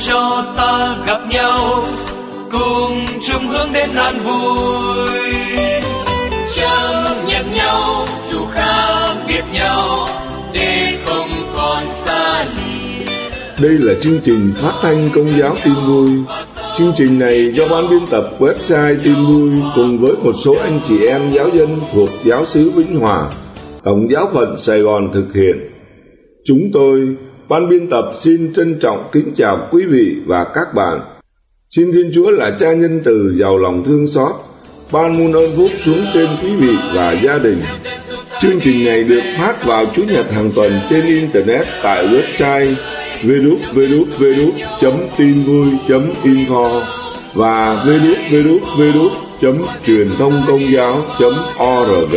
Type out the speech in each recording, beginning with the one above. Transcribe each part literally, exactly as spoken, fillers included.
cho ta gặp nhau, cùng chung hướng đến an vui. Chấp nhận nhau dù khác biệt nhau, để không còn xa lìa. Đây là chương trình phát thanh Công giáo Tin Vui. Chương trình này do ban biên tập website Tin Vui cùng với một số anh chị em giáo dân thuộc giáo xứ Vĩnh Hòa, Tổng giáo phận Sài Gòn thực hiện. Chúng tôi, ban biên tập xin trân trọng kính chào quý vị và các bạn. Xin Thiên Chúa là Cha nhân từ giàu lòng thương xót, ban muôn ơn phúc xuống trên quý vị và gia đình. Chương trình này được phát vào Chủ nhật hàng tuần trên Internet tại website w w w chấm tin vui chấm info và w w w chấm truyền thông công giáo chấm org.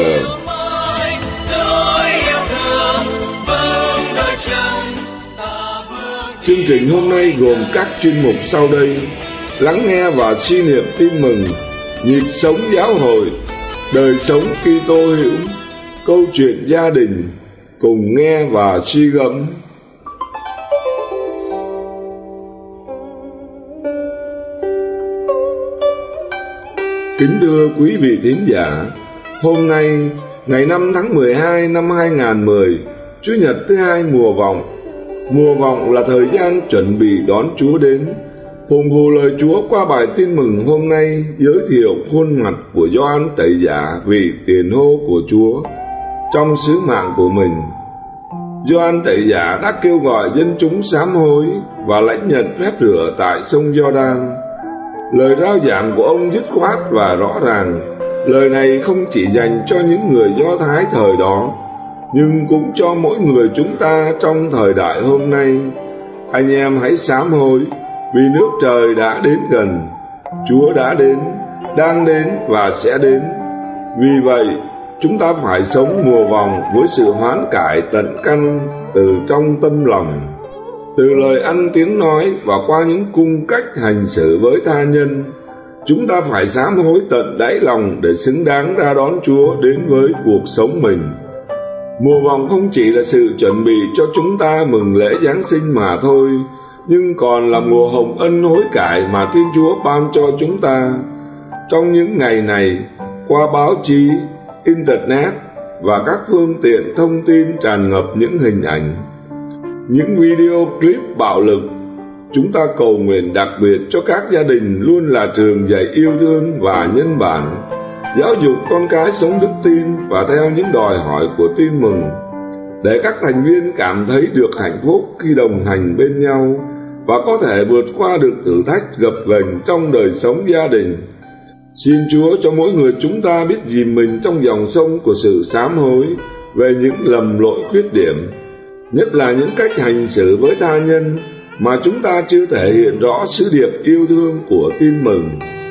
Chương trình hôm nay gồm các chuyên mục sau đây: lắng nghe và suy niệm tin mừng, nhịp sống giáo hội, đời sống Kitô hữu, câu chuyện gia đình, cùng nghe và suy gẫm. Kính thưa quý vị thính giả, hôm nay, ngày năm tháng mười hai năm hai nghìn không trăm mười, Chủ nhật thứ hai mùa vọng. Mùa vọng là thời gian chuẩn bị đón Chúa đến. Phụng vụ lời Chúa qua bài tin mừng hôm nay giới thiệu khuôn mặt của Gioan Tẩy Giả, vị tiền hô của Chúa. Trong sứ mạng của mình, Gioan Tẩy Giả đã kêu gọi dân chúng sám hối và lãnh nhận phép rửa tại sông Giođan. Lời rao giảng của ông dứt khoát và rõ ràng. Lời này không chỉ dành cho những người Do Thái thời đó, nhưng cũng cho mỗi người chúng ta trong thời đại hôm nay. Anh em hãy sám hối, vì nước trời đã đến gần. Chúa đã đến, đang đến và sẽ đến. Vì vậy, chúng ta phải sống mùa vòng với sự hoán cải tận căn từ trong tâm lòng, từ lời ăn tiếng nói và qua những cung cách hành xử với tha nhân. Chúng ta phải sám hối tận đáy lòng để xứng đáng ra đón Chúa đến với cuộc sống mình. Mùa vòng không chỉ là sự chuẩn bị cho chúng ta mừng lễ Giáng sinh mà thôi, nhưng còn là mùa hồng ân hối cải mà Thiên Chúa ban cho chúng ta. Trong những ngày này, qua báo chí, Internet và các phương tiện thông tin tràn ngập những hình ảnh, những video clip bạo lực, chúng ta cầu nguyện đặc biệt cho các gia đình luôn là trường dạy yêu thương và nhân bản, giáo dục con cái sống đức tin và theo những đòi hỏi của tin mừng, để các thành viên cảm thấy được hạnh phúc khi đồng hành bên nhau và có thể vượt qua được thử thách gập ghềnh trong đời sống gia đình. Xin Chúa cho mỗi người chúng ta biết dìm mình trong dòng sông của sự sám hối về những lầm lỗi khuyết điểm, nhất là những cách hành xử với tha nhân mà chúng ta chưa thể hiện rõ sứ điệp yêu thương của tin mừng.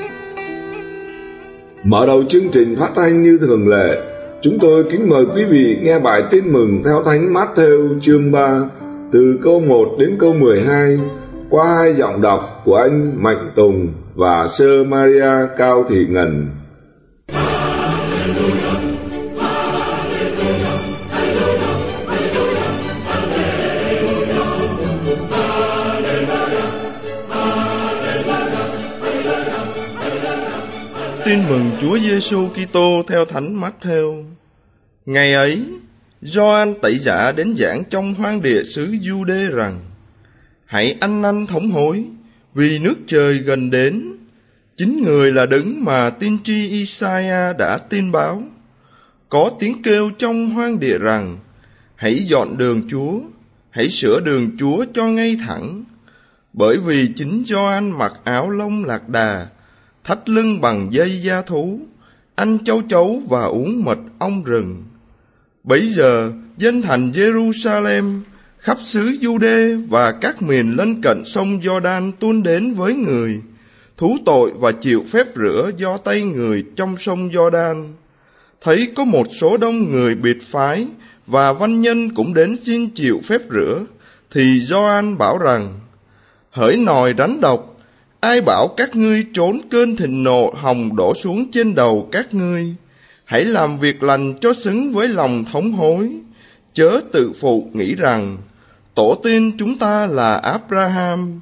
Mở đầu chương trình phát thanh như thường lệ, chúng tôi kính mời quý vị nghe bài tin mừng theo Thánh Mát-thêu chương ba, từ câu một đến câu mười hai, qua hai giọng đọc của anh Mạnh Tùng và Sơ Maria Cao Thị Ngân. Tin mừng Chúa Giêsu Kitô theo Thánh Mát-thêu. Ngày ấy, Gioan Tẩy Giả đến giảng trong hoang địa xứ Giu-đê rằng: hãy ăn năn thống hối, vì nước trời gần đến. Chính người là đấng mà tiên tri Isaiah đã tin báo. Có tiếng kêu trong hoang địa rằng: hãy dọn đường Chúa, hãy sửa đường Chúa cho ngay thẳng. Bởi vì chính Gioan mặc áo lông lạc đà, thắt lưng bằng dây da thú, ăn châu chấu và uống mật ong rừng. Bấy giờ, dân thành Jerusalem, khắp xứ Giu-đê và các miền lân cận sông Giođan tuôn đến với người, thú tội và chịu phép rửa do tay người trong sông Giođan. Thấy có một số đông người biệt phái và văn nhân cũng đến xin chịu phép rửa, thì Gioan bảo rằng: hỡi nòi rắn độc, ai bảo các ngươi trốn cơn thịnh nộ hồng đổ xuống trên đầu các ngươi? Hãy làm việc lành cho xứng với lòng thống hối, chớ tự phụ nghĩ rằng tổ tiên chúng ta là Abraham.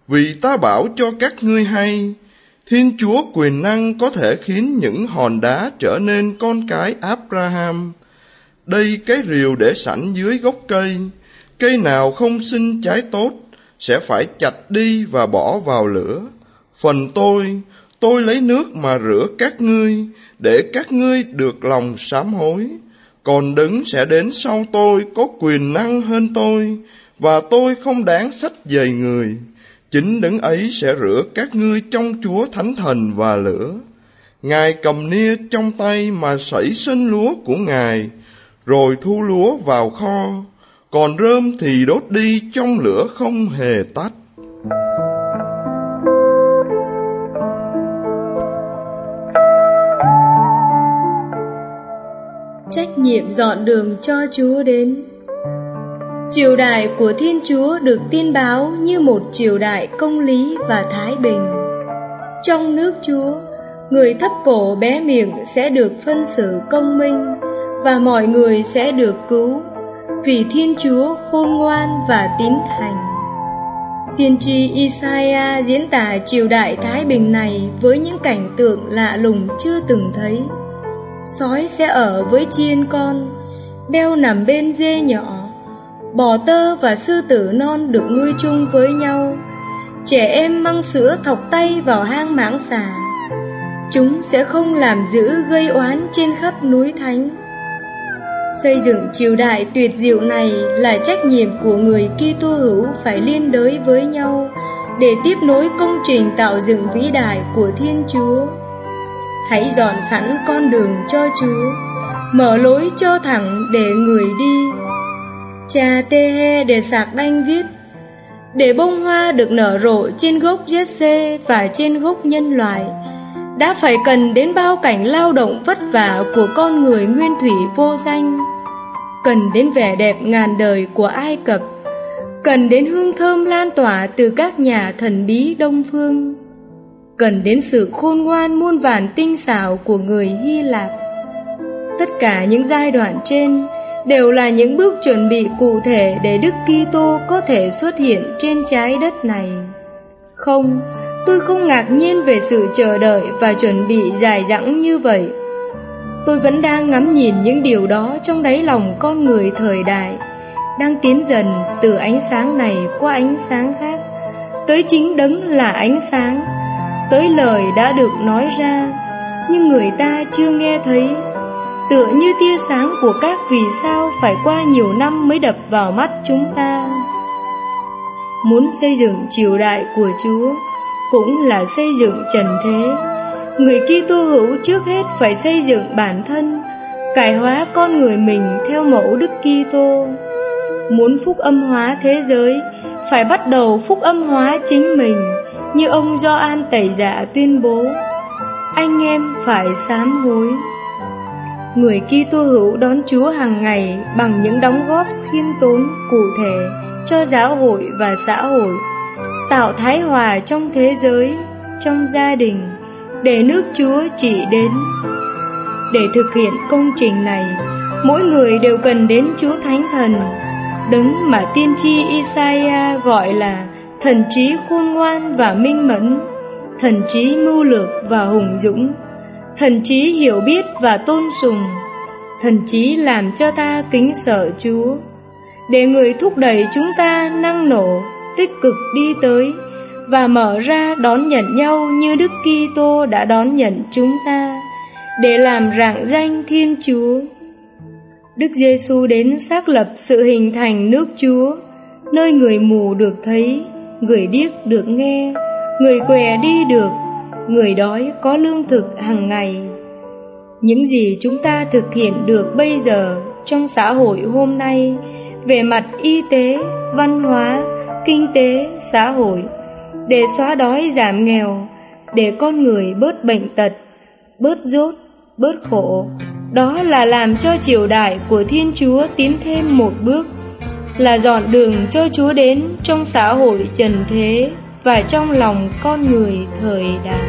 Vì ta bảo cho các ngươi hay, Thiên Chúa quyền năng có thể khiến những hòn đá trở nên con cái Abraham. Đây cái rìu để sẵn dưới gốc cây, cây nào không sinh trái tốt sẽ phải chặt đi và bỏ vào lửa. Phần tôi, tôi lấy nước mà rửa các ngươi, để các ngươi được lòng sám hối. Còn đấng sẽ đến sau tôi có quyền năng hơn tôi, và tôi không đáng xách giày người. Chính đấng ấy sẽ rửa các ngươi trong Chúa Thánh Thần và lửa. Ngài cầm nia trong tay mà sẩy sân lúa của Ngài, rồi thu lúa vào kho, còn rơm thì đốt đi trong lửa không hề tắt. Trách nhiệm dọn đường cho Chúa đến. Triều đại của Thiên Chúa được tin báo như một triều đại công lý và thái bình. Trong nước Chúa, người thấp cổ bé miệng sẽ được phân xử công minh, và mọi người sẽ được cứu, vì Thiên Chúa khôn ngoan và tín thành. Tiên tri Isaiah diễn tả triều đại thái bình này với những cảnh tượng lạ lùng chưa từng thấy. Sói sẽ ở với chiên con, beo nằm bên dê nhỏ, bò tơ và sư tử non được nuôi chung với nhau, trẻ em măng sữa thọc tay vào hang mãng xà. Chúng sẽ không làm dữ gây oán trên khắp núi thánh. Xây dựng triều đại tuyệt diệu này là trách nhiệm của người Kitô hữu phải liên đới với nhau để tiếp nối công trình tạo dựng vĩ đại của Thiên Chúa. Hãy dọn sẵn con đường cho Chúa, mở lối cho thẳng để người đi. Cha Tê-hê để Sạc Đanh viết: để bông hoa được nở rộ trên gốc Giê-xê và trên gốc nhân loại, đã phải cần đến bao cảnh lao động vất vả của con người nguyên thủy vô danh, cần đến vẻ đẹp ngàn đời của Ai Cập, cần đến hương thơm lan tỏa từ các nhà thần bí Đông Phương, cần đến sự khôn ngoan muôn vàn tinh xảo của người Hy Lạp. Tất cả những giai đoạn trên đều là những bước chuẩn bị cụ thể để Đức Kitô có thể xuất hiện trên trái đất này. Không, tôi không ngạc nhiên về sự chờ đợi và chuẩn bị dài dẳng như vậy. Tôi vẫn đang ngắm nhìn những điều đó trong đáy lòng con người thời đại, đang tiến dần từ ánh sáng này qua ánh sáng khác, tới chính đấng là ánh sáng, tới lời đã được nói ra, nhưng người ta chưa nghe thấy. Tựa như tia sáng của các vì sao phải qua nhiều năm mới đập vào mắt chúng ta. Muốn xây dựng triều đại của Chúa cũng là xây dựng trần thế. Người Kitô hữu trước hết phải xây dựng bản thân, cải hóa con người mình theo mẫu Đức Kitô. Muốn phúc âm hóa thế giới, phải bắt đầu phúc âm hóa chính mình, như ông Gioan Tẩy Giả tuyên bố: anh em phải sám hối. Người Kitô hữu đón Chúa hàng ngày bằng những đóng góp khiêm tốn cụ thể cho giáo hội và xã hội, tạo thái hòa trong thế giới, trong gia đình, để nước Chúa trị đến. Để thực hiện công trình này, mỗi người đều cần đến Chúa Thánh Thần, đấng mà tiên tri Isaiah gọi là thần trí khôn ngoan và minh mẫn, thần trí mưu lược và hùng dũng, thần trí hiểu biết và tôn sùng, thần trí làm cho ta kính sợ Chúa, để người thúc đẩy chúng ta năng nổ, tích cực đi tới và mở ra đón nhận nhau như Đức Kitô đã đón nhận chúng ta, để làm rạng danh Thiên Chúa. Đức Giêsu đến xác lập sự hình thành nước Chúa, nơi người mù được thấy, người điếc được nghe, người què đi được, người đói có lương thực hàng ngày. Những gì chúng ta thực hiện được bây giờ trong xã hội hôm nay về mặt y tế, văn hóa, kinh tế, xã hội, để xóa đói giảm nghèo, để con người bớt bệnh tật, bớt dốt, bớt khổ, đó là làm cho triều đại của Thiên Chúa tiến thêm một bước, là dọn đường cho Chúa đến trong xã hội trần thế và trong lòng con người thời đại.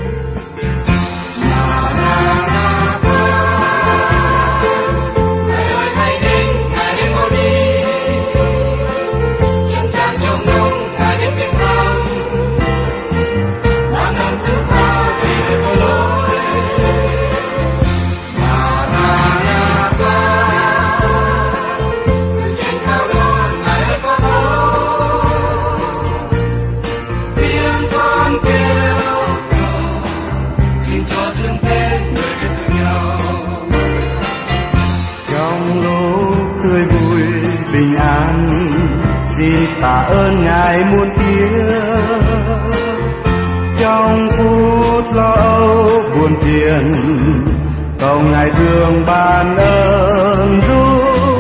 ơn Ngài muôn tiếng. Trong phút lo âu buồn phiền, cầu Ngài thương ban ơn giúp.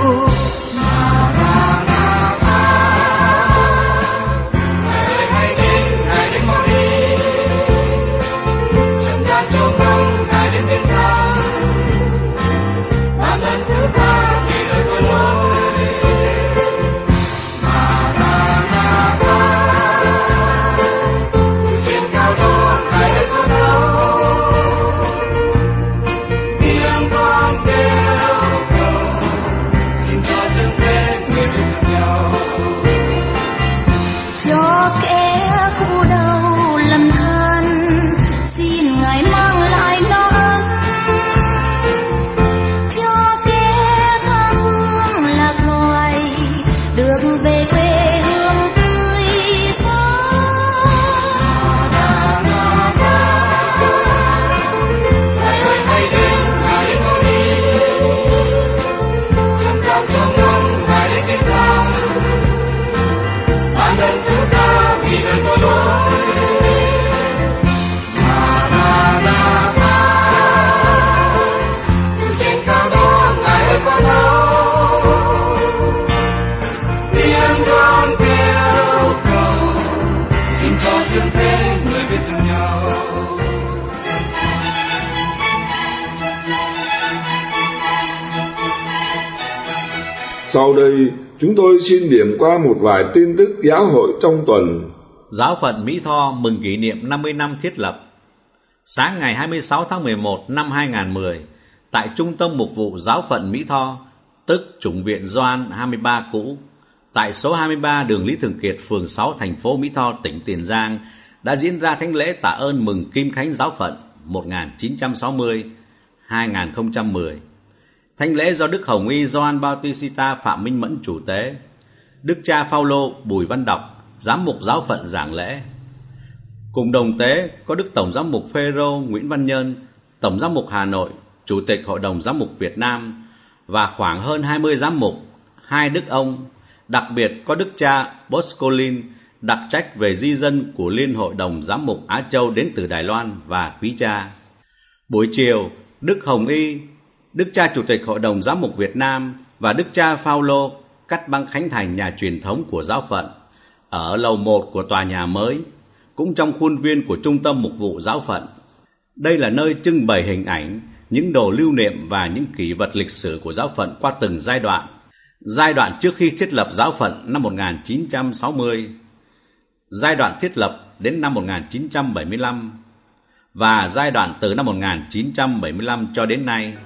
Sau đây, chúng tôi xin điểm qua một vài tin tức giáo hội trong tuần. Giáo phận Mỹ Tho mừng kỷ niệm năm mươi năm thiết lập. Sáng ngày hai mươi sáu tháng mười một năm hai nghìn không trăm mười, tại Trung tâm Mục vụ Giáo phận Mỹ Tho, tức Chủng viện Gioan hai mươi ba cũ, tại số hai mươi ba đường Lý Thường Kiệt, phường sáu, thành phố Mỹ Tho, tỉnh Tiền Giang, đã diễn ra thánh lễ tạ ơn mừng Kim Khánh Giáo phận một nghìn chín trăm sáu mươi đến hai nghìn không trăm mười. Thánh lễ do Đức Hồng Y Gioan Bautista Phạm Minh Mẫn chủ tế, Đức cha Phaolô Bùi Văn Đọc, giám mục giáo phận giảng lễ. Cùng đồng tế có Đức Tổng giám mục Phêrô Nguyễn Văn Nhơn, Tổng giám mục Hà Nội, Chủ tịch Hội đồng Giám mục Việt Nam, và khoảng hơn hai mươi giám mục, hai đức ông, đặc biệt có Đức cha Boscolin, đặc trách về di dân của Liên Hội đồng Giám mục Á Châu đến từ Đài Loan, và quý cha. Buổi chiều, Đức Hồng Y, Đức cha Chủ tịch Hội đồng Giám mục Việt Nam và Đức cha Phaolô cắt băng khánh thành nhà truyền thống của giáo phận ở lầu một của tòa nhà mới, cũng trong khuôn viên của Trung tâm Mục vụ Giáo phận. Đây là nơi trưng bày hình ảnh, những đồ lưu niệm và những kỷ vật lịch sử của giáo phận qua từng giai đoạn. Giai đoạn trước khi thiết lập giáo phận năm một nghìn chín trăm sáu mươi, giai đoạn thiết lập đến năm một nghìn chín trăm bảy mươi lăm, và giai đoạn từ năm một nghìn chín trăm bảy mươi lăm cho đến nay.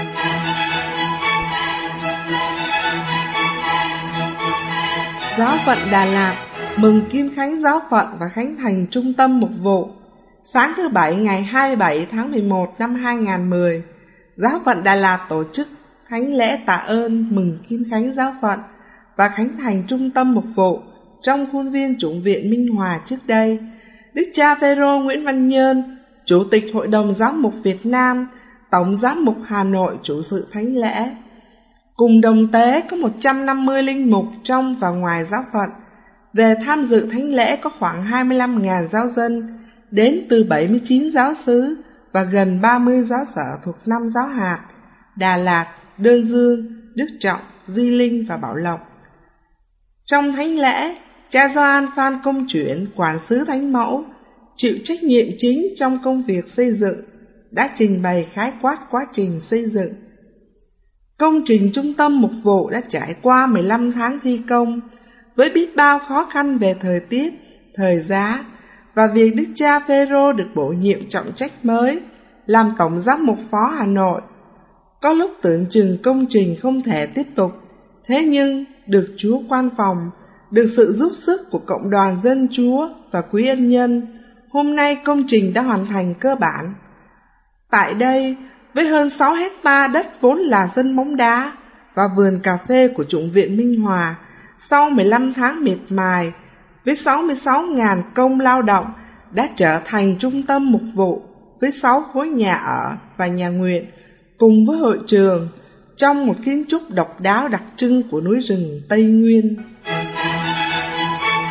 Giáo phận Đà Lạt mừng Kim Khánh Giáo phận và khánh thành Trung tâm Mục vụ. Sáng thứ Bảy ngày hai mươi bảy tháng mười một năm hai nghìn không trăm mười, Giáo phận Đà Lạt tổ chức thánh lễ tạ ơn mừng Kim Khánh Giáo phận và khánh thành Trung tâm Mục vụ trong khuôn viên Chủng viện Minh Hòa trước đây. Đức cha Phêrô Nguyễn Văn Nhơn, Chủ tịch Hội đồng Giám mục Việt Nam, Tổng giám mục Hà Nội chủ sự thánh lễ. Cùng đồng tế có một trăm năm mươi linh mục trong và ngoài giáo phận. Về tham dự thánh lễ có khoảng hai mươi lăm nghìn giáo dân đến từ bảy mươi chín giáo xứ và gần ba mươi giáo sở thuộc năm giáo hạt: Đà Lạt, Đơn Dương, Đức Trọng, Di Linh và Bảo Lộc. Trong thánh lễ, cha Gioan Phan Công Chuyển, quản sứ Thánh Mẫu, chịu trách nhiệm chính trong công việc xây dựng, đã trình bày khái quát quá trình xây dựng. Công trình Trung tâm Mục vụ đã trải qua mười lăm tháng thi công, với biết bao khó khăn về thời tiết, thời giá, và việc Đức cha Phêrô được bổ nhiệm trọng trách mới làm Tổng giám mục Phó Hà Nội. Có lúc tưởng chừng công trình không thể tiếp tục, thế nhưng được Chúa quan phòng, được sự giúp sức của cộng đoàn dân Chúa và quý ân nhân, hôm nay công trình đã hoàn thành cơ bản. Tại đây, với hơn sáu hecta đất vốn là sân bóng đá và vườn cà phê của Chủng viện Minh Hòa, sau mười lăm tháng miệt mài, với sáu mươi sáu nghìn công lao động, đã trở thành trung tâm mục vụ với sáu khối nhà ở và nhà nguyện, cùng với hội trường, trong một kiến trúc độc đáo đặc trưng của núi rừng Tây Nguyên.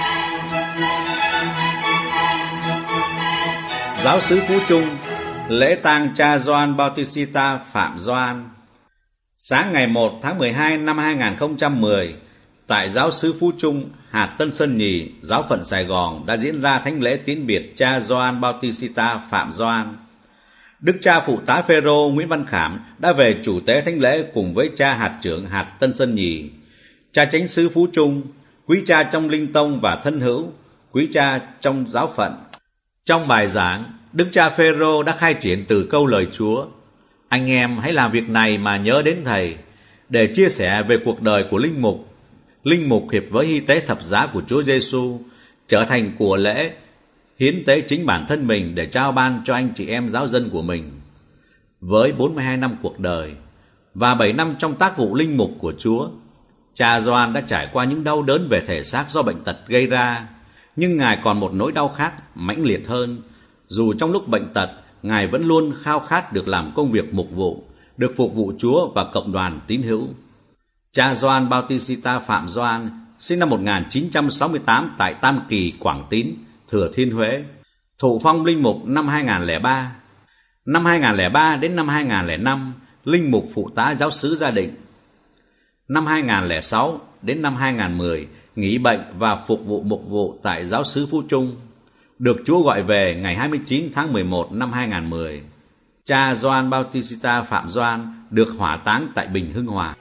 Giáo xứ Phú Trung, lễ tang cha Gioan Bautista Phạm Gioan. Sáng ngày một tháng mười hai năm hai nghìn không trăm mười, tại giáo xứ Phú Trung, hạt Tân Sơn Nhì, giáo phận Sài Gòn đã diễn ra thánh lễ tín biệt cha Gioan Bautista Phạm Gioan. Đức cha phụ tá Phêrô Nguyễn Văn Khảm đã về chủ tế thánh lễ cùng với cha hạt trưởng hạt Tân Sơn Nhì, cha chánh xứ Phú Trung, quý cha trong linh tông và thân hữu, quý cha trong giáo phận. Trong bài giảng, Đức cha Phêrô đã khai triển từ câu lời Chúa: anh em hãy làm việc này mà nhớ đến Thầy, để chia sẻ về cuộc đời của linh mục. Linh mục hiệp với hy tế thập giá của Chúa Giêsu, trở thành của lễ, hiến tế chính bản thân mình để trao ban cho anh chị em giáo dân của mình. Với bốn mươi hai năm cuộc đời và bảy năm trong tác vụ linh mục của Chúa, cha Gioan đã trải qua những đau đớn về thể xác do bệnh tật gây ra, nhưng Ngài còn một nỗi đau khác mãnh liệt hơn. Dù trong lúc bệnh tật, Ngài vẫn luôn khao khát được làm công việc mục vụ, được phục vụ Chúa và cộng đoàn tín hữu. Cha Gioan Bautista Phạm Gioan sinh năm một nghìn chín trăm sáu mươi tám tại Tam Kỳ, Quảng Tín, Thừa Thiên Huế, thụ phong linh mục năm hai nghìn không trăm lẻ ba. Năm hai nghìn không trăm lẻ ba đến năm hai nghìn không trăm lẻ năm, linh mục phụ tá giáo xứ Gia Định. Năm hai nghìn không trăm lẻ sáu đến năm hai nghìn không trăm mười, nghỉ bệnh và phục vụ mục vụ tại giáo xứ Phú Trung. Được Chúa gọi về ngày hai mươi chín tháng mười một năm hai nghìn không trăm mười. Cha Gioan Bautista Phạm Gioan được hỏa táng tại Bình Hưng Hòa.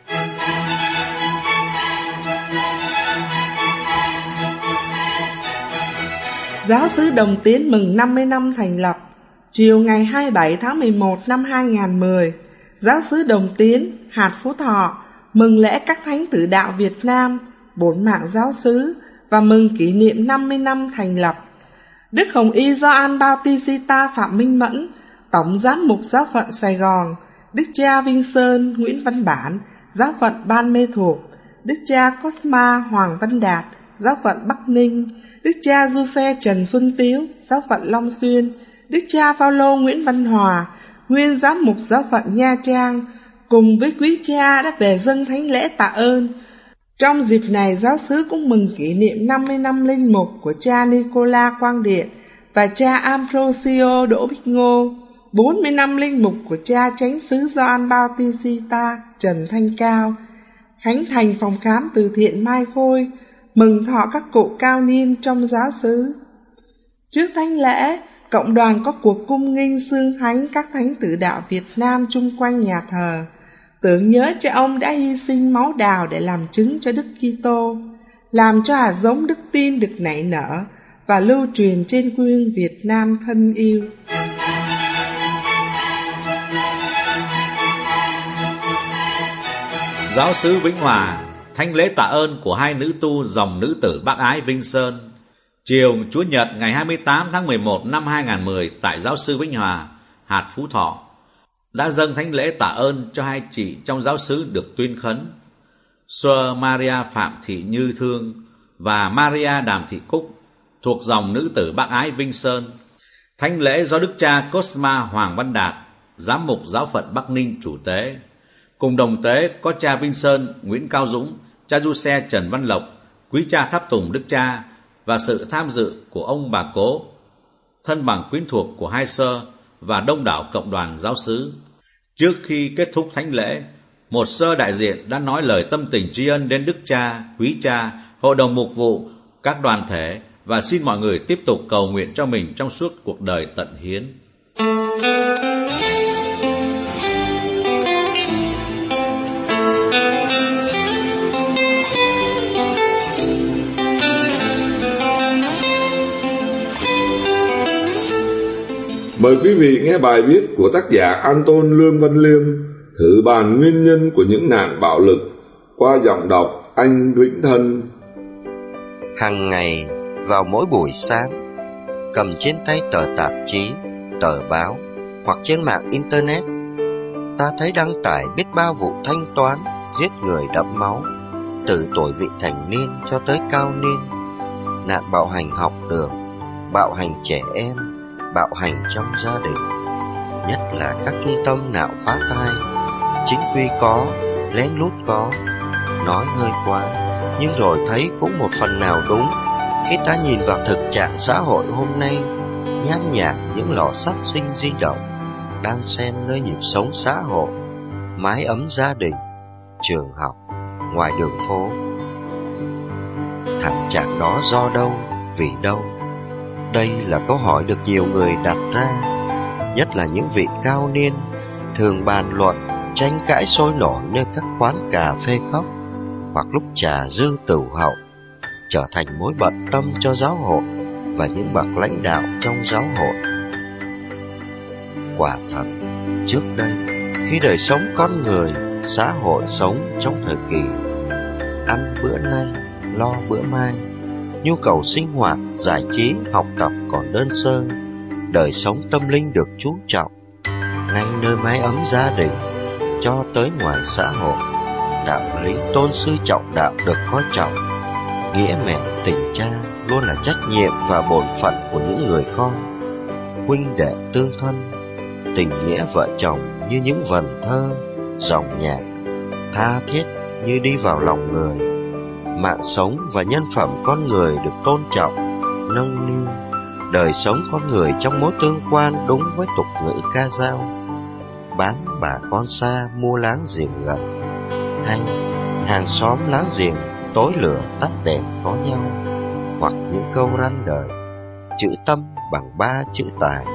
Giáo xứ Đồng Tiến mừng năm mươi năm thành lập. Chiều ngày hai mươi bảy tháng mười một năm hai nghìn không trăm mười, giáo xứ Đồng Tiến, hạt Phú Thọ mừng lễ các thánh tử đạo Việt Nam, bổn mạng giáo xứ và mừng kỷ niệm năm mươi năm thành lập. Đức Hồng Y Gioan Bautista Phạm Minh Mẫn, Tổng giám mục giáo phận Sài Gòn, Đức cha Vinh Sơn Nguyễn Văn Bản, giáo phận Ban Mê Thuộc, Đức cha Cosma Hoàng Văn Đạt, giáo phận Bắc Ninh, Đức cha Giuse Trần Xuân Tiếu, giáo phận Long Xuyên, Đức cha Phaolô Nguyễn Văn Hòa, nguyên giám mục giáo phận Nha Trang, cùng với quý cha đã về dâng thánh lễ tạ ơn. Trong dịp này, giáo xứ cũng mừng kỷ niệm năm mươi năm linh mục của cha Nicola Quang Điện và cha Ambrosio Đỗ Bích Ngô, bốn mươi năm linh mục của cha chánh xứ Gioan Bautista Trần Thanh Cao, khánh thành phòng khám từ thiện Mai Khôi, mừng thọ các cụ cao niên trong giáo xứ. Trước thánh lễ, cộng đoàn có cuộc cung nghinh xương thánh các thánh tử đạo Việt Nam chung quanh nhà thờ, tưởng nhớ cha ông đã hy sinh máu đào để làm chứng cho Đức Kitô, làm cho hạt giống đức tin được nảy nở và lưu truyền trên quê hương Việt Nam thân yêu. Giáo xứ Vĩnh Hòa, thánh lễ tạ ơn của hai nữ tu dòng nữ tử Bác Ái Vinh Sơn. Chiều Chủ nhật ngày hai mươi tám tháng mười một năm hai nghìn không trăm mười tại giáo xứ Vĩnh Hòa, hạt Phú Thọ, đã dâng thánh lễ tạ ơn cho hai chị trong giáo xứ được tuyên khấn, Sơ Maria Phạm Thị Như Thương và Maria Đàm Thị Cúc, thuộc dòng nữ tử Bác Ái Vinh Sơn. Thánh lễ do Đức cha Cosma Hoàng Văn Đạt, giám mục giáo phận Bắc Ninh chủ tế. Cùng đồng tế có cha Vinh Sơn Nguyễn Cao Dũng, cha Giuse Trần Văn Lộc, quý cha tháp tùng Đức cha và sự tham dự của ông bà cố, thân bằng quyến thuộc của hai sơ và đông đảo cộng đoàn giáo xứ. Trước khi kết thúc thánh lễ, một sơ đại diện đã nói lời tâm tình tri ân đến Đức cha, quý cha, hội đồng mục vụ, các đoàn thể và xin mọi người tiếp tục cầu nguyện cho mình trong suốt cuộc đời tận hiến. Mời quý vị nghe bài viết của tác giả Anton Lương Văn Liêm, thử bàn nguyên nhân của những nạn bạo lực, qua giọng đọc anh Vĩnh Thân. Hàng ngày vào mỗi buổi sáng, cầm trên tay tờ tạp chí, tờ báo hoặc trên mạng internet, ta thấy đăng tải biết bao vụ thanh toán giết người đẫm máu, từ tuổi vị thành niên cho tới cao niên, nạn bạo hành học đường, bạo hành trẻ em, bạo hành trong gia đình, nhất là các trung tâm nạo phá thai. Chính quy có, lén lút có, nói hơi quá, nhưng rồi thấy cũng một phần nào đúng khi ta nhìn vào thực trạng xã hội hôm nay nhan nhản những lò sát sinh di động, đan xen nơi nhịp sống xã hội, mái ấm gia đình, trường học, ngoài đường phố. Thảm trạng đó do đâu, vì đâu? Đây là câu hỏi được nhiều người đặt ra, nhất là những vị cao niên thường bàn luận, tranh cãi sôi nổi nơi các quán cà phê cóc, hoặc lúc trà dư tửu hậu, trở thành mối bận tâm cho giáo hội và những bậc lãnh đạo trong giáo hội. Quả thật, trước đây, khi đời sống con người, xã hội sống trong thời kỳ ăn bữa nay, lo bữa mai, nhu cầu sinh hoạt, giải trí, học tập còn đơn sơ, đời sống tâm linh được chú trọng, ngay nơi mái ấm gia đình cho tới ngoài xã hội, đạo lý tôn sư trọng đạo được coi trọng, nghĩa mẹ tình cha luôn là trách nhiệm và bổn phận của những người con, huynh đệ tương thân, tình nghĩa vợ chồng như những vần thơ, dòng nhạc, tha thiết như đi vào lòng người. Mạng sống và nhân phẩm con người được tôn trọng, nâng niu, đời sống con người trong mối tương quan đúng với tục ngữ ca dao, bán bà con xa mua láng giềng gần, hay hàng xóm láng giềng tối lửa tắt đèn có nhau, hoặc những câu răn đời, chữ tâm bằng ba chữ tài.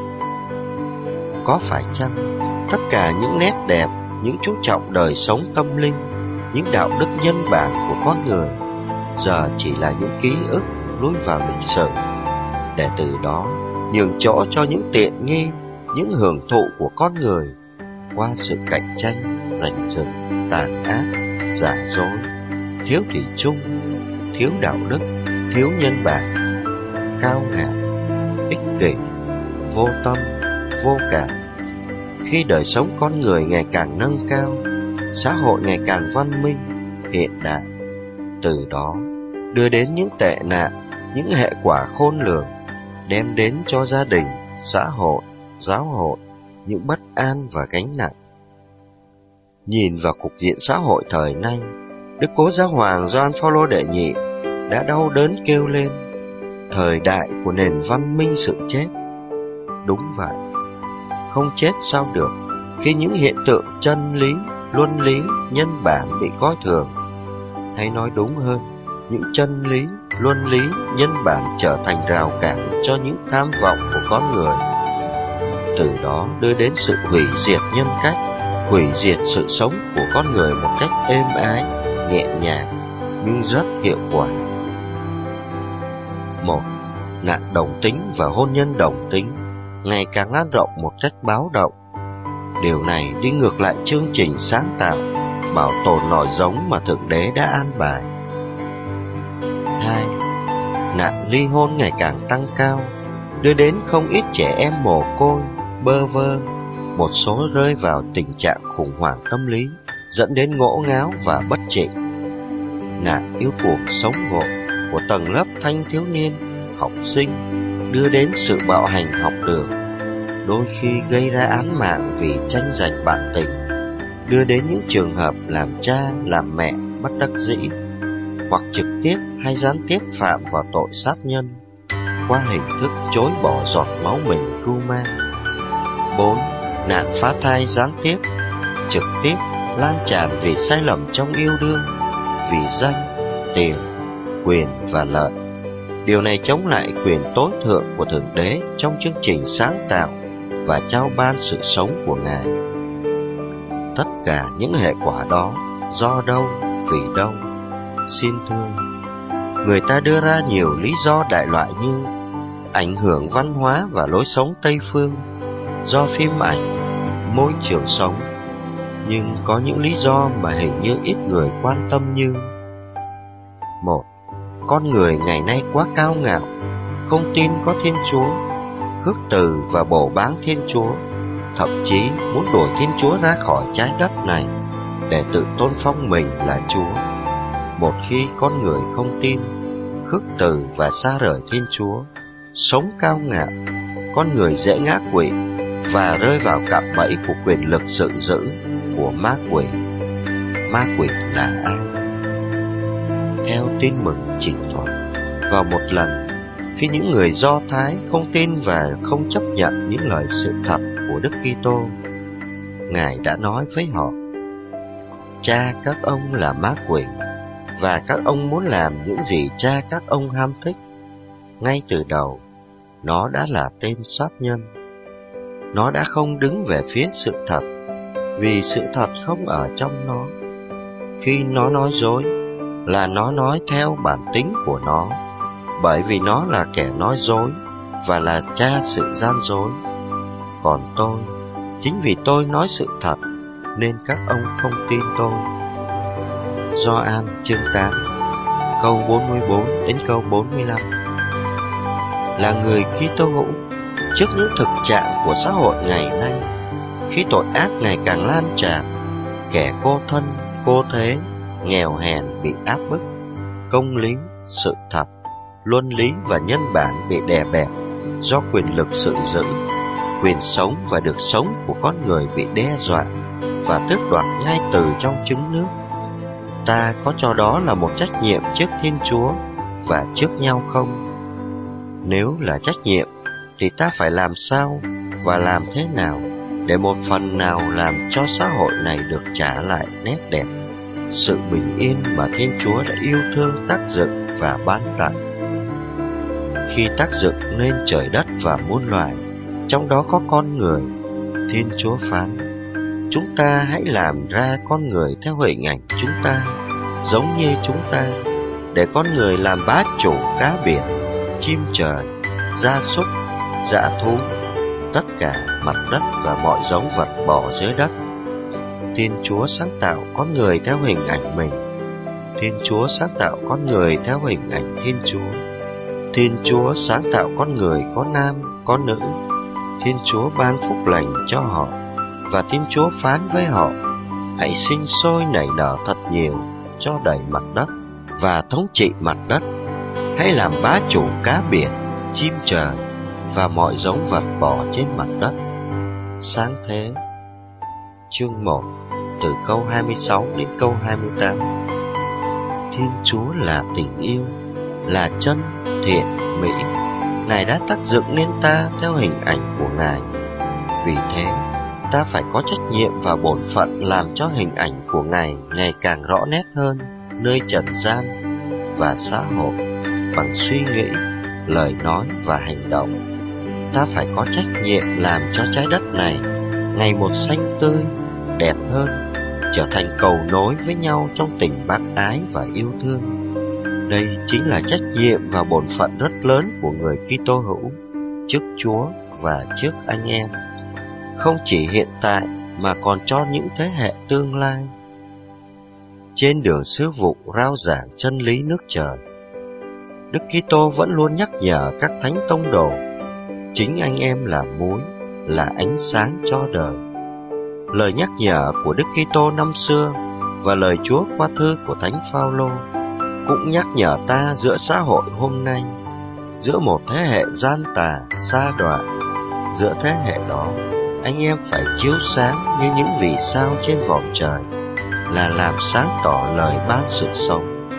Có phải chăng tất cả những nét đẹp, những chú trọng đời sống tâm linh, những đạo đức nhân bản của con người giờ chỉ là những ký ức lối vào lịch sử, để từ đó nhường chỗ cho những tiện nghi, những hưởng thụ của con người qua sự cạnh tranh, giành giật, tàn ác, giả dối, thiếu thủy chung, thiếu đạo đức, thiếu nhân bản, cao ngạo, ích kỷ, vô tâm, vô cảm. Khi đời sống con người ngày càng nâng cao, xã hội ngày càng văn minh, hiện đại, từ đó đưa đến những tệ nạn, những hệ quả khôn lường, đem đến cho gia đình, xã hội, giáo hội những bất an và gánh nặng. Nhìn vào cục diện xã hội thời nay, Đức Cố Giáo Hoàng Gioan Phaolô đệ nhị đã đau đớn kêu lên: thời đại của nền văn minh sự chết. Đúng vậy, không chết sao được khi những hiện tượng chân lý, luân lý, nhân bản bị coi thường. Hay nói đúng hơn, những chân lý, luân lý, nhân bản trở thành rào cản cho những tham vọng của con người, từ đó đưa đến sự hủy diệt nhân cách, hủy diệt sự sống của con người một cách êm ái, nhẹ nhàng nhưng rất hiệu quả. Một, nạn đồng tính và hôn nhân đồng tính ngày càng lan rộng một cách báo động. Điều này đi ngược lại chương trình sáng tạo, bảo tồn nòi giống mà Thượng Đế đã an bài. Hai, nạn ly hôn ngày càng tăng cao, đưa đến không ít trẻ em mồ côi, bơ vơ, một số rơi vào tình trạng khủng hoảng tâm lý, dẫn đến ngỗ ngáo và bất trị. Nạn yêu cuộc sống ngộ của tầng lớp thanh thiếu niên, học sinh, đưa đến sự bạo hành học đường, đôi khi gây ra án mạng vì tranh giành bạn tình, đưa đến những trường hợp làm cha, làm mẹ bất đắc dĩ, hoặc trực tiếp hay gián tiếp phạm vào tội sát nhân, qua hình thức chối bỏ giọt máu mình cưu mang. Bốn, nạn phá thai gián tiếp, trực tiếp lan tràn vì sai lầm trong yêu đương, vì danh, tiền, quyền và lợi. Điều này chống lại quyền tối thượng của Thượng Đế trong chương trình sáng tạo và trao ban sự sống của Ngài. Tất cả những hệ quả đó do đâu, vì đâu? Xin thưa, người ta đưa ra nhiều lý do đại loại như ảnh hưởng văn hóa và lối sống Tây phương, do phim ảnh, môi trường sống. Nhưng có những lý do mà hình như ít người quan tâm như: một, con người ngày nay quá cao ngạo, không tin có Thiên Chúa, khước từ và bổ báng Thiên Chúa, thậm chí muốn đuổi Thiên Chúa ra khỏi trái đất này để tự tôn phong mình là Chúa. Một khi con người không tin, khước từ và xa rời Thiên Chúa, sống cao ngạo, con người dễ ngã quỵ và rơi vào cạm bẫy của quyền lực sự dữ của ma quỷ. Ma quỷ là ai? Theo tin mừng trình thuật, vào một lần khi những người Do Thái không tin và không chấp nhận những lời sự thật của Đức Kitô. Ngài đã nói với họ: cha các ông là ma quỷ, và các ông muốn làm những gì cha các ông ham thích. Ngay từ đầu, nó đã là tên sát nhân. Nó đã không đứng về phía sự thật, vì sự thật không ở trong nó. Khi nó nói dối, là nó nói theo bản tính của nó, bởi vì nó là kẻ nói dối và là cha sự gian dối. Còn tôi, chính vì tôi nói sự thật nên các ông không tin tôi. Gioan chương tám, câu bốn mươi bốn đến câu bốn mươi lăm. Là người Kitô hữu, trước những thực trạng của xã hội ngày nay, khi tội ác ngày càng lan tràn, kẻ cô thân, cô thế, nghèo hèn bị áp bức, công lý, sự thật, luân lý và nhân bản bị đè bẹp do quyền lực sự giữ, quyền sống và được sống của con người bị đe dọa và tước đoạt ngay từ trong trứng nước. Ta có cho đó là một trách nhiệm trước Thiên Chúa và trước nhau không? Nếu là trách nhiệm thì ta phải làm sao và làm thế nào để một phần nào làm cho xã hội này được trả lại nét đẹp, sự bình yên mà Thiên Chúa đã yêu thương tác dựng và ban tặng. Khi tác dựng nên trời đất và muôn loài, trong đó có con người, Thiên Chúa phán: chúng ta hãy làm ra con người theo hình ảnh chúng ta, giống như chúng ta, để con người làm bá chủ cá biển, chim trời, gia súc, dã thú, tất cả mặt đất và mọi giống vật bò dưới đất. Thiên Chúa sáng tạo con người theo hình ảnh mình. Thiên Chúa sáng tạo con người theo hình ảnh Thiên Chúa. Thiên Chúa sáng tạo con người có nam, có nữ. Thiên Chúa ban phúc lành cho họ, và Thiên Chúa phán với họ: hãy sinh sôi nảy nở thật nhiều, cho đầy mặt đất và thống trị mặt đất. Hãy làm bá chủ cá biển, chim trời và mọi giống vật bò trên mặt đất. Sáng thế chương một, từ câu hai mươi sáu đến câu hai mươi tám. Thiên Chúa là tình yêu, là chân, thiện, mỹ. Ngài đã tác dựng nên ta theo hình ảnh của Ngài. Vì thế, ta phải có trách nhiệm và bổn phận làm cho hình ảnh của Ngài ngày càng rõ nét hơn nơi trần gian và xã hội, bằng suy nghĩ, lời nói và hành động. Ta phải có trách nhiệm làm cho trái đất này ngày một xanh tươi, đẹp hơn, trở thành cầu nối với nhau trong tình bác ái và yêu thương. Đây chính là trách nhiệm và bổn phận rất lớn của người Kitô hữu trước Chúa và trước anh em, không chỉ hiện tại mà còn cho những thế hệ tương lai. Trên đường sứ vụ rao giảng chân lý nước trời, Đức Kitô vẫn luôn nhắc nhở các thánh tông đồ: chính anh em là muối, là ánh sáng cho đời. Lời nhắc nhở của Đức Kitô năm xưa và lời Chúa qua thư của Thánh Phaolô cũng nhắc nhở ta giữa xã hội hôm nay, giữa một thế hệ gian tà, sa đọa. Giữa thế hệ đó, anh em phải chiếu sáng như những vì sao trên vòm trời, là làm sáng tỏ lời ban sự sống.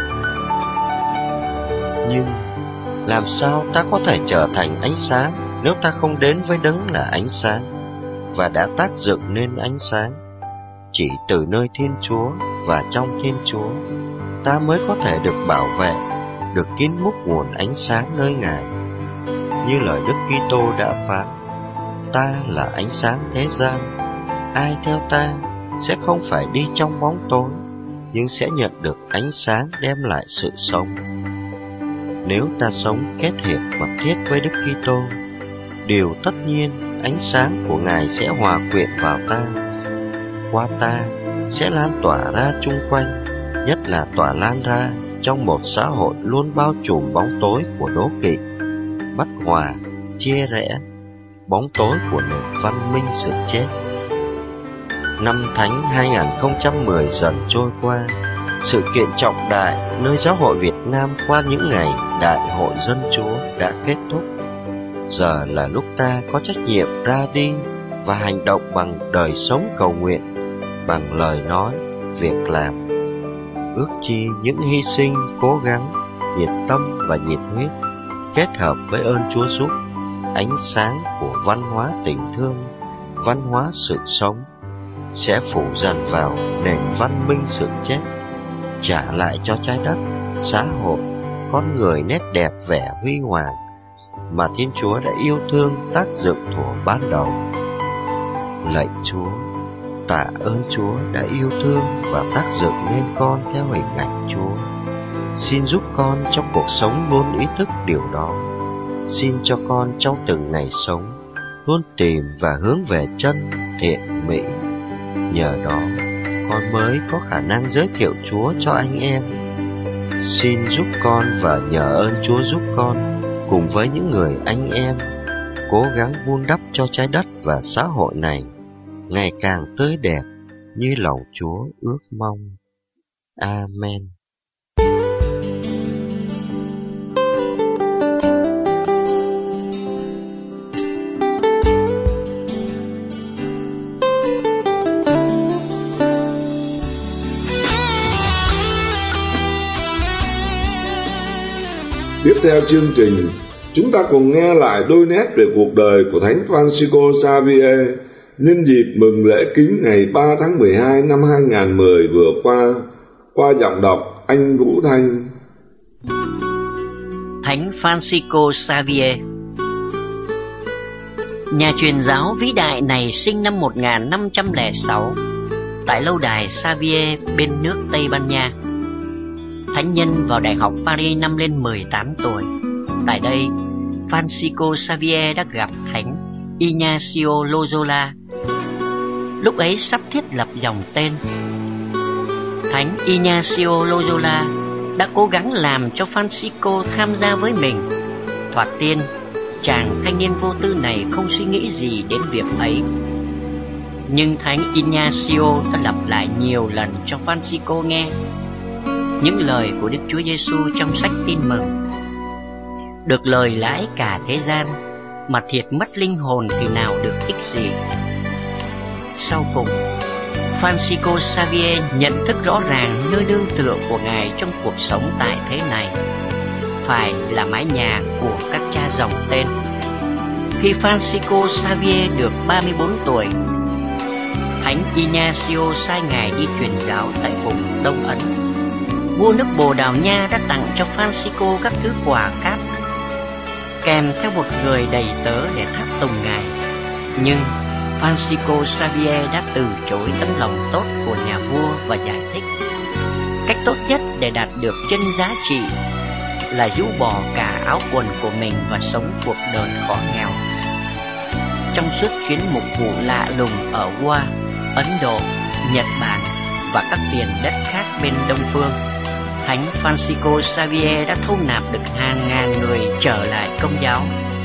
Nhưng làm sao ta có thể trở thành ánh sáng nếu ta không đến với Đấng là ánh sáng và đã tác dựng nên ánh sáng? Chỉ từ nơi Thiên Chúa và trong Thiên Chúa, ta mới có thể được bảo vệ, được kín múc nguồn ánh sáng nơi Ngài. Như lời Đức Kitô đã phán: ta là ánh sáng thế gian, ai theo ta sẽ không phải đi trong bóng tối, nhưng sẽ nhận được ánh sáng đem lại sự sống. Nếu ta sống kết hiệp mật thiết với Đức Kitô, điều tất nhiên ánh sáng của Ngài sẽ hòa quyện vào ta. Qua ta sẽ lan tỏa ra chung quanh, nhất là tỏa lan ra trong một xã hội luôn bao trùm bóng tối của đố kỵ, bất hòa, chia rẽ, bóng tối của nền văn minh sự chết. Năm Thánh hai không một không dần trôi qua, sự kiện trọng đại nơi giáo hội Việt Nam qua những ngày Đại hội Dân Chúa đã kết thúc. Giờ là lúc ta có trách nhiệm ra đi và hành động bằng đời sống cầu nguyện, bằng lời nói, việc làm. Ước chi những hy sinh, cố gắng, nhiệt tâm và nhiệt huyết kết hợp với ơn Chúa giúp, ánh sáng của văn hóa tình thương, văn hóa sự sống sẽ phủ dần vào nền văn minh sự chết, trả lại cho trái đất, xã hội, con người nét đẹp vẻ huy hoàng mà Thiên Chúa đã yêu thương tác dựng thuở ban đầu. Lạy Chúa, tạ ơn Chúa đã yêu thương và tác dựng nên con theo hình ảnh Chúa. Xin giúp con trong cuộc sống luôn ý thức điều đó. Xin cho con trong từng ngày sống luôn tìm và hướng về chân thiện mỹ. Nhờ đó, con mới có khả năng giới thiệu Chúa cho anh em. Xin giúp con và nhờ ơn Chúa giúp con cùng với những người anh em cố gắng vun đắp cho trái đất và xã hội này ngày càng tươi đẹp như lòng Chúa ước mong. Amen. Tiếp theo chương trình, chúng ta cùng nghe lại đôi nét về cuộc đời của Thánh Francisco Xavier nhân dịp mừng lễ kính ngày ba tháng mười hai năm hai nghìn không trăm mười vừa qua, qua giọng đọc anh Vũ Thanh. Thánh Francisco Xavier. Nhà truyền giáo vĩ đại này sinh năm một nghìn năm trăm lẻ sáu tại lâu đài Xavier bên nước Tây Ban Nha. Thánh nhân vào Đại học Paris năm lên mười tám tuổi. Tại đây, Francisco Xavier đã gặp Thánh Ignacio Loyola. Lúc ấy sắp thiết lập dòng tên. Thánh Ignacio Loyola đã cố gắng làm cho Francisco tham gia với mình. Thoạt tiên, chàng thanh niên vô tư này không suy nghĩ gì đến việc ấy. Nhưng Thánh Ignacio đã lặp lại nhiều lần cho Francisco nghe những lời của Đức Chúa Giêsu trong sách Tin Mừng: được lời lãi cả thế gian mà thiệt mất linh hồn thì nào được ích gì. Sau cùng, Francisco Xavier nhận thức rõ ràng nơi nương tựa của Ngài trong cuộc sống tại thế này phải là mái nhà của các cha dòng tên. Khi Francisco Xavier được ba mươi bốn tuổi, Thánh Ignacio sai Ngài đi truyền giáo tại vùng Đông Ấn. Vua nước Bồ Đào Nha đã tặng cho Francisco các thứ quà cáp, kèm theo một người đầy tớ để tháp tùng Ngài. Nhưng Francisco Xavier đã từ chối tấm lòng tốt của nhà vua và giải thích cách tốt nhất để đạt được chân giá trị là rũ bỏ cả áo quần của mình và sống cuộc đời khó nghèo. Trong suốt chuyến mục vụ lạ lùng ở Goa, Ấn Độ, Nhật Bản và các miền đất khác bên Đông Phương, Thánh Francisco Xavier đã thu nạp được hàng ngàn người trở lại Công giáo.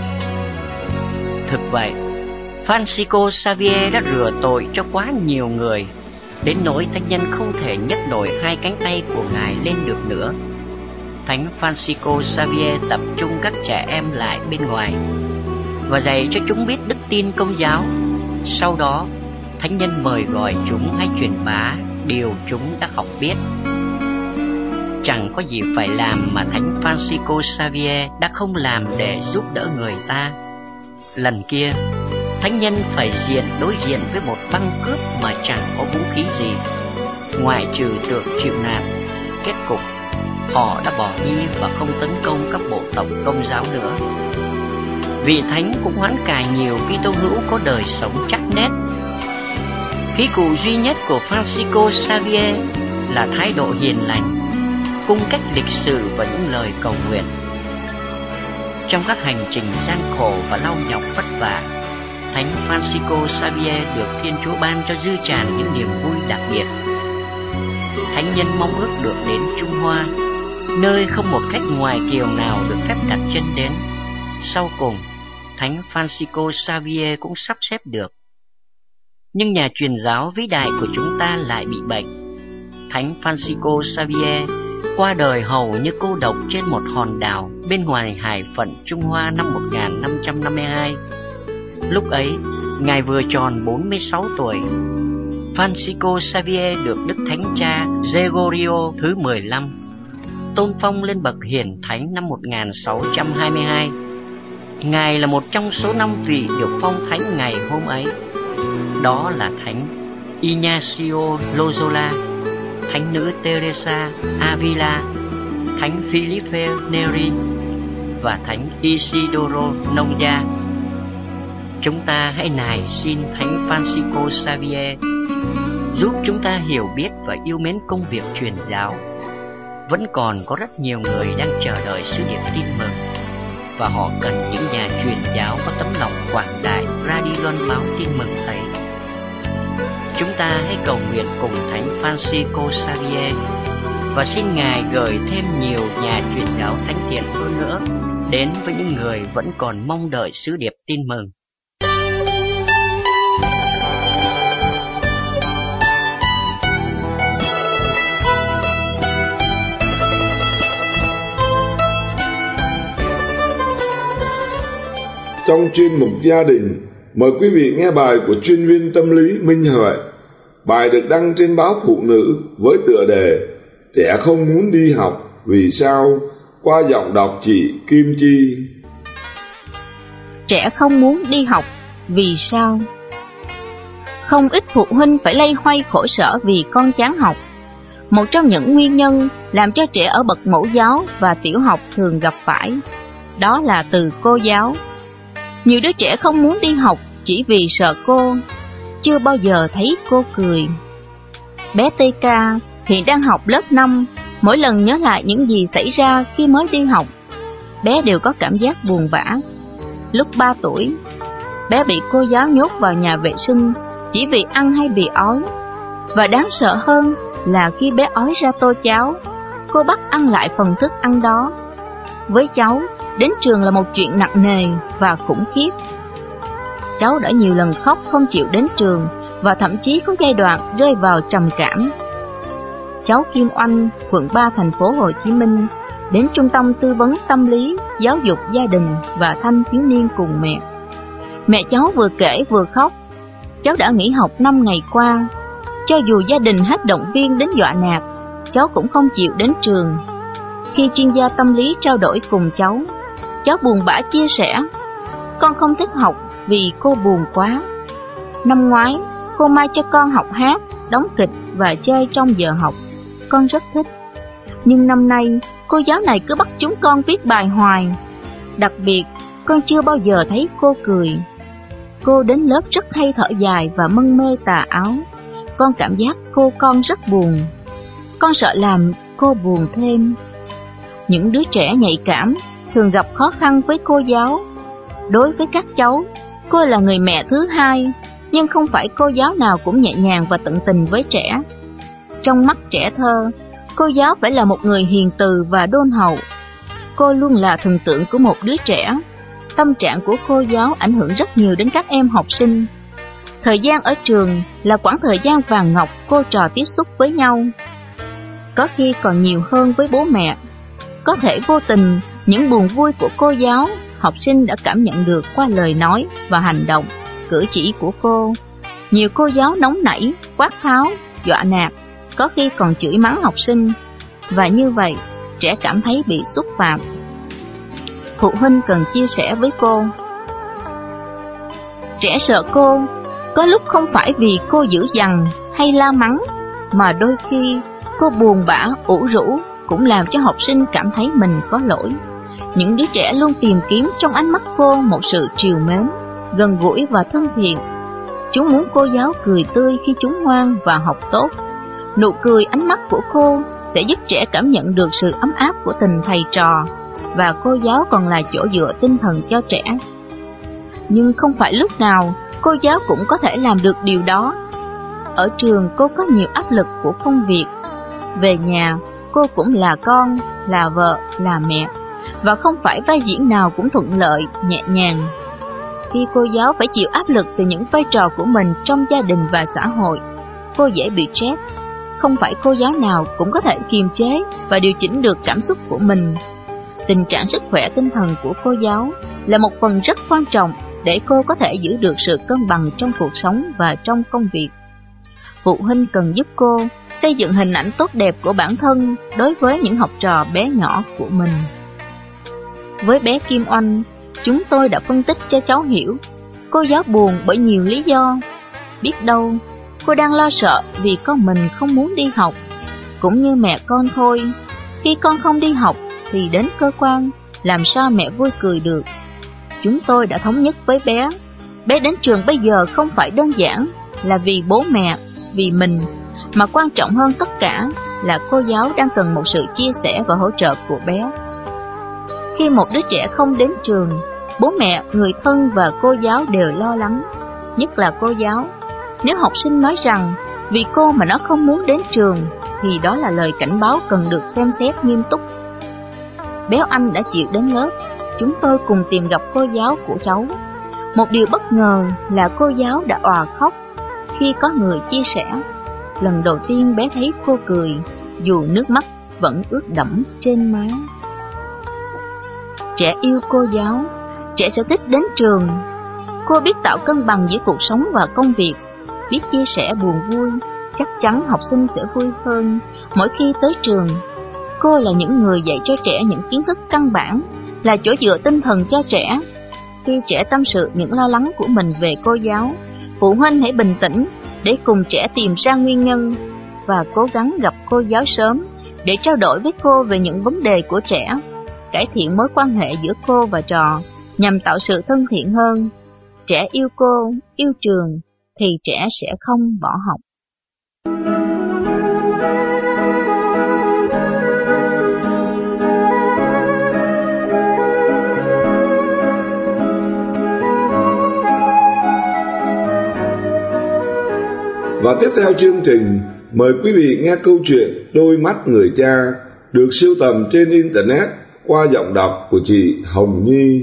Thực vậy, Francisco Xavier đã rửa tội cho quá nhiều người, đến nỗi thánh nhân không thể nhấc nổi hai cánh tay của Ngài lên được nữa. Thánh Francisco Xavier tập trung các trẻ em lại bên ngoài và dạy cho chúng biết đức tin Công giáo. Sau đó, thánh nhân mời gọi chúng hãy truyền bá điều chúng đã học biết. Chẳng có gì phải làm mà Thánh Francisco Xavier đã không làm để giúp đỡ người ta. Lần kia, thánh nhân phải diện đối diện với một băng cướp mà chẳng có vũ khí gì, ngoại trừ tượng chịu nạn. Kết cục, họ đã bỏ đi và không tấn công các bộ tộc Công giáo nữa. Vị thánh cũng hoán cải nhiều Kitô hữu có đời sống chắc nét. Khí cụ duy nhất của Francisco Xavier là thái độ hiền lành, cung cách lịch sự và những lời cầu nguyện. Trong các hành trình gian khổ và lau nhọc vất vả, Thánh Francisco Xavier được Thiên Chúa ban cho dư tràn những niềm vui đặc biệt. Thánh nhân mong ước được đến Trung Hoa, nơi không một khách ngoài kiều nào được phép đặt chân đến. Sau cùng, Thánh Francisco Xavier cũng sắp xếp được. Nhưng nhà truyền giáo vĩ đại của chúng ta lại bị bệnh. Thánh Francisco Xavier qua đời hầu như cô độc trên một hòn đảo bên ngoài hải phận Trung Hoa năm một nghìn năm trăm năm mươi hai. Lúc ấy, Ngài vừa tròn bốn mươi sáu tuổi. Francisco Xavier được Đức Thánh Cha Gregorio thứ mười lăm tôn phong lên bậc hiền thánh năm một nghìn sáu trăm hai mươi hai. Ngài là một trong số năm vị được phong thánh ngày hôm ấy. Đó là Thánh Ignacio Loyola, Thánh nữ Teresa Avila, Thánh Felipe Neri và Thánh Isidoro Nonja. Chúng ta hãy nài xin Thánh Francisco Xavier giúp chúng ta hiểu biết và yêu mến công việc truyền giáo. Vẫn còn có rất nhiều người đang chờ đợi sứ điệp tin mừng, và họ cần những nhà truyền giáo có tấm lòng quảng đại ra đi loan báo tin mừng ấy. Chúng ta hãy cầu nguyện cùng Thánh Francisco Xavier và xin Ngài gửi thêm nhiều nhà truyền giáo thánh thiện hơn nữa đến với những người vẫn còn mong đợi sứ điệp tin mừng. Trong chuyên mục gia đình, mời quý vị nghe bài của chuyên viên tâm lý Minh Huệ. Bài được đăng trên báo Phụ Nữ với tựa đề Trẻ không muốn đi học, vì sao? Qua giọng đọc chị Kim Chi. Trẻ không muốn đi học, vì sao? Không ít phụ huynh phải loay hoay khổ sở vì con chán học. Một trong những nguyên nhân làm cho trẻ ở bậc mẫu giáo và tiểu học thường gặp phải, đó là từ cô giáo. Nhiều đứa trẻ không muốn đi học chỉ vì sợ cô, chưa bao giờ thấy cô cười. Bé tê ca hiện đang học lớp năm, mỗi lần nhớ lại những gì xảy ra khi mới đi học, bé đều có cảm giác buồn bã. Lúc ba tuổi, bé bị cô giáo nhốt vào nhà vệ sinh chỉ vì ăn hay bị ói. Và đáng sợ hơn là khi bé ói ra tô cháo, cô bắt ăn lại phần thức ăn đó. Với cháu, đến trường là một chuyện nặng nề và khủng khiếp. Cháu đã nhiều lần khóc không chịu đến trường và thậm chí có giai đoạn rơi vào trầm cảm. Cháu Kim Oanh, quận ba thành phố Hồ Chí Minh, đến trung tâm tư vấn tâm lý, giáo dục gia đình và thanh thiếu niên cùng mẹ. Mẹ cháu vừa kể vừa khóc. Cháu đã nghỉ học năm ngày qua. Cho dù gia đình hết động viên đến dọa nạt, cháu cũng không chịu đến trường. Khi chuyên gia tâm lý trao đổi cùng cháu, cháu buồn bã chia sẻ: con không thích học vì cô buồn quá. Năm ngoái, cô mai cho con học hát, đóng kịch và chơi trong giờ học. Con rất thích. Nhưng năm nay, cô giáo này cứ bắt chúng con viết bài hoài. Đặc biệt, con chưa bao giờ thấy cô cười. Cô đến lớp rất hay thở dài và mân mê tà áo. Con cảm giác cô con rất buồn. Con sợ làm cô buồn thêm. Những đứa trẻ nhạy cảm thường gặp khó khăn với cô giáo. Đối với các cháu, cô là người mẹ thứ hai, nhưng không phải cô giáo nào cũng nhẹ nhàng và tận tình với trẻ. Trong mắt trẻ thơ, cô giáo phải là một người hiền từ và đôn hậu. Cô luôn là thần tượng của một đứa trẻ. Tâm trạng của cô giáo ảnh hưởng rất nhiều đến các em học sinh. Thời gian ở trường là quãng thời gian vàng ngọc cô trò tiếp xúc với nhau, có khi còn nhiều hơn với bố mẹ. Có thể vô tình, những buồn vui của cô giáo, học sinh đã cảm nhận được qua lời nói và hành động, cử chỉ của cô. Nhiều cô giáo nóng nảy, quát tháo, dọa nạt, có khi còn chửi mắng học sinh. Và như vậy, trẻ cảm thấy bị xúc phạm. Phụ huynh cần chia sẻ với cô. Trẻ sợ cô, có lúc không phải vì cô dữ dằn hay la mắng, mà đôi khi cô buồn bã, ủ rũ cũng làm cho học sinh cảm thấy mình có lỗi. Những đứa trẻ luôn tìm kiếm trong ánh mắt cô một sự trìu mến, gần gũi và thân thiện. Chúng muốn cô giáo cười tươi khi chúng ngoan và học tốt. Nụ cười, ánh mắt của cô sẽ giúp trẻ cảm nhận được sự ấm áp của tình thầy trò, và cô giáo còn là chỗ dựa tinh thần cho trẻ. Nhưng không phải lúc nào cô giáo cũng có thể làm được điều đó. Ở trường cô có nhiều áp lực của công việc. Về nhà cô cũng là con, là vợ, là mẹ, và không phải vai diễn nào cũng thuận lợi, nhẹ nhàng. Khi cô giáo phải chịu áp lực từ những vai trò của mình trong gia đình và xã hội, cô dễ bị stress. Không phải cô giáo nào cũng có thể kiềm chế và điều chỉnh được cảm xúc của mình. Tình trạng sức khỏe tinh thần của cô giáo là một phần rất quan trọng để cô có thể giữ được sự cân bằng trong cuộc sống và trong công việc. Phụ huynh cần giúp cô xây dựng hình ảnh tốt đẹp của bản thân đối với những học trò bé nhỏ của mình. Với bé Kim Oanh, chúng tôi đã phân tích cho cháu hiểu cô giáo buồn bởi nhiều lý do. Biết đâu, cô đang lo sợ vì con mình không muốn đi học. Cũng như mẹ con thôi, khi con không đi học thì đến cơ quan, làm sao mẹ vui cười được. Chúng tôi đã thống nhất với bé, bé đến trường bây giờ không phải đơn giản là vì bố mẹ, vì mình, mà quan trọng hơn tất cả là cô giáo đang cần một sự chia sẻ và hỗ trợ của bé. Khi một đứa trẻ không đến trường, bố mẹ, người thân và cô giáo đều lo lắng, nhất là cô giáo. Nếu học sinh nói rằng vì cô mà nó không muốn đến trường, thì đó là lời cảnh báo cần được xem xét nghiêm túc. Béo Anh đã chịu đến lớp, chúng tôi cùng tìm gặp cô giáo của cháu. Một điều bất ngờ là cô giáo đã òa khóc khi có người chia sẻ. Lần đầu tiên bé thấy cô cười, dù nước mắt vẫn ướt đẫm trên má. Trẻ yêu cô giáo, trẻ sẽ thích đến trường. Cô biết tạo cân bằng giữa cuộc sống và công việc, biết chia sẻ buồn vui. Chắc chắn học sinh sẽ vui hơn mỗi khi tới trường. Cô là những người dạy cho trẻ những kiến thức căn bản, là chỗ dựa tinh thần cho trẻ. Khi trẻ tâm sự những lo lắng của mình về cô giáo, phụ huynh hãy bình tĩnh để cùng trẻ tìm ra nguyên nhân và cố gắng gặp cô giáo sớm để trao đổi với cô về những vấn đề của trẻ, cải thiện mối quan hệ giữa cô và trò nhằm tạo sự thân thiện hơn. Trẻ yêu cô, yêu trường thì trẻ sẽ không bỏ học. Và tiếp theo chương trình, mời quý vị nghe câu chuyện Đôi mắt người cha được sưu tầm trên Internet qua giọng đọc của chị Hồng Nhi.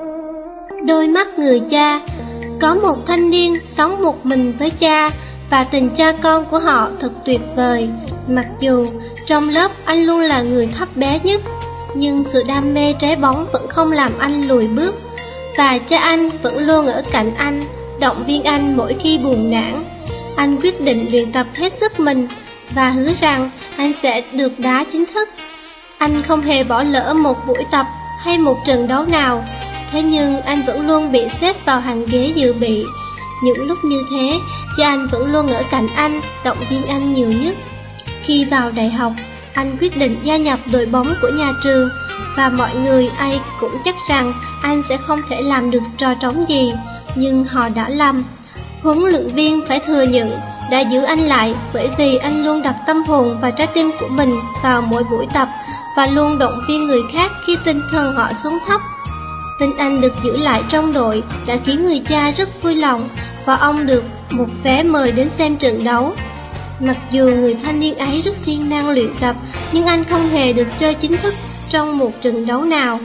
Đôi mắt người cha. Có một thanh niên sống một mình với cha, và tình cha con của họ thật tuyệt vời. Mặc dù trong lớp anh luôn là người thấp bé nhất, nhưng sự đam mê trái bóng vẫn không làm anh lùi bước. Và cha anh vẫn luôn ở cạnh anh, động viên anh mỗi khi buồn nản. Anh quyết định luyện tập hết sức mình và hứa rằng anh sẽ được đá chính thức. Anh không hề bỏ lỡ một buổi tập hay một trận đấu nào. Thế nhưng anh vẫn luôn bị xếp vào hàng ghế dự bị. Những lúc như thế, cha anh vẫn luôn ở cạnh anh, động viên anh nhiều nhất. Khi vào đại học, anh quyết định gia nhập đội bóng của nhà trường, và mọi người ai cũng chắc rằng anh sẽ không thể làm được trò trống gì, nhưng họ đã lầm. Huấn luyện viên phải thừa nhận đã giữ anh lại, bởi vì anh luôn đặt tâm hồn và trái tim của mình vào mỗi buổi tập và luôn động viên người khác khi tinh thần họ xuống thấp. Tin anh được giữ lại trong đội đã khiến người cha rất vui lòng, và ông được một vé mời đến xem trận đấu. Mặc dù người thanh niên ấy rất siêng năng luyện tập, nhưng anh không hề được chơi chính thức trong một trận đấu nào.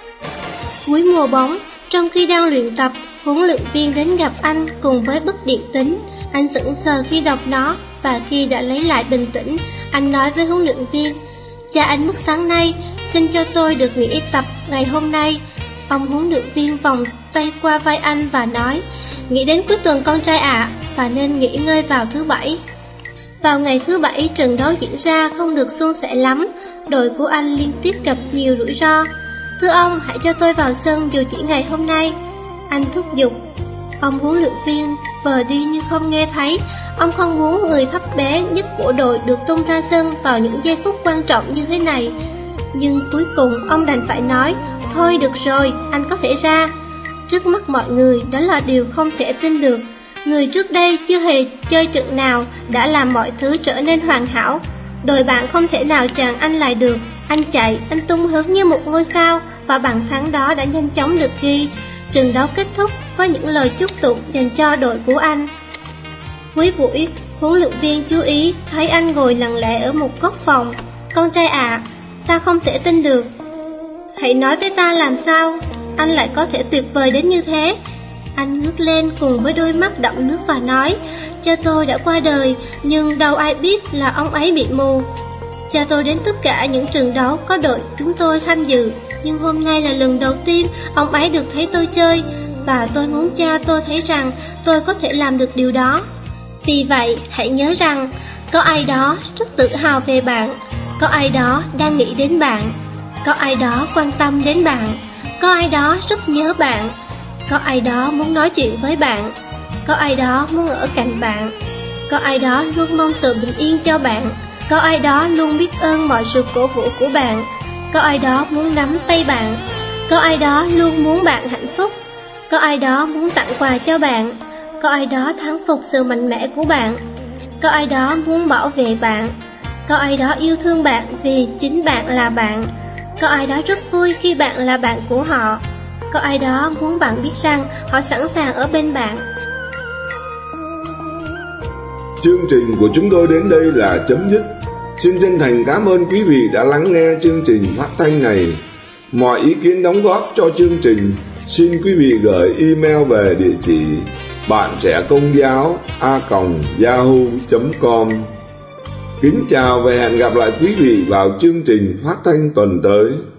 Cuối mùa bóng, trong khi đang luyện tập, huấn luyện viên đến gặp anh cùng với bức điện tín. Anh sững sờ khi đọc nó, và khi đã lấy lại bình tĩnh, anh nói với huấn luyện viên: "Cha anh mất sáng nay, xin cho tôi được nghỉ tập ngày hôm nay." Ông huấn luyện viên vòng tay qua vai anh và nói: "Nghĩ đến cuối tuần con trai ạ, à, và nên nghỉ ngơi vào thứ bảy." Vào ngày thứ bảy, trận đấu diễn ra không được suôn sẻ lắm. Đội của anh liên tiếp gặp nhiều rủi ro. "Thưa ông, hãy cho tôi vào sân dù chỉ ngày hôm nay," anh thúc giục. Ông huấn luyện viên vờ đi như không nghe thấy. Ông không muốn người thấp bé nhất của đội được tung ra sân vào những giây phút quan trọng như thế này. Nhưng cuối cùng ông đành phải nói: "Thôi được rồi, anh có thể ra." Trước mắt mọi người, đó là điều không thể tin được. Người trước đây chưa hề chơi trận nào đã làm mọi thứ trở nên hoàn hảo. Đội bạn không thể nào chặn anh lại được. Anh chạy, anh tung hứng như một ngôi sao, và bàn thắng đó đã nhanh chóng được ghi. Trận đấu kết thúc với những lời chúc tụng dành cho đội của anh. Cuối buổi, huấn luyện viên chú ý thấy anh ngồi lặng lẽ ở một góc phòng. "Con trai ạ, à, ta không thể tin được. Hãy nói với ta làm sao anh lại có thể tuyệt vời đến như thế." Anh ngước lên cùng với đôi mắt đẫm nước và nói: "Cha tôi đã qua đời, nhưng đâu ai biết là ông ấy bị mù. Cha tôi đến tất cả những trận đấu có đội chúng tôi tham dự, nhưng hôm nay là lần đầu tiên ông ấy được thấy tôi chơi, và tôi muốn cha tôi thấy rằng tôi có thể làm được điều đó. Vì vậy, hãy nhớ rằng Có ai đó rất tự hào về bạn. Có ai đó đang nghĩ đến bạn. Có ai đó quan tâm đến bạn. Có ai đó rất nhớ bạn. Có ai đó muốn nói chuyện với bạn. Có ai đó muốn ở cạnh bạn. Có ai đó luôn mong sự bình yên cho bạn. Có ai đó luôn biết ơn mọi sự cổ vũ của bạn. Có ai đó muốn nắm tay bạn. Có ai đó luôn muốn bạn hạnh phúc. Có ai đó muốn tặng quà cho bạn. Có ai đó thắng phục sự mạnh mẽ của bạn. Có ai đó muốn bảo vệ bạn. Có ai đó yêu thương bạn vì chính bạn là bạn. Có ai đó rất vui khi bạn là bạn của họ. Có ai đó muốn bạn biết rằng họ sẵn sàng ở bên bạn. Chương trình của chúng tôi đến đây là chấm dứt. Xin chân thành cảm ơn quý vị đã lắng nghe chương trình phát thanh này. Mọi ý kiến đóng góp cho chương trình, xin quý vị gửi email về địa chỉ bạn trẻ công giáo a còng yahoo chấm com. Kính chào và hẹn gặp lại quý vị vào chương trình phát thanh tuần tới.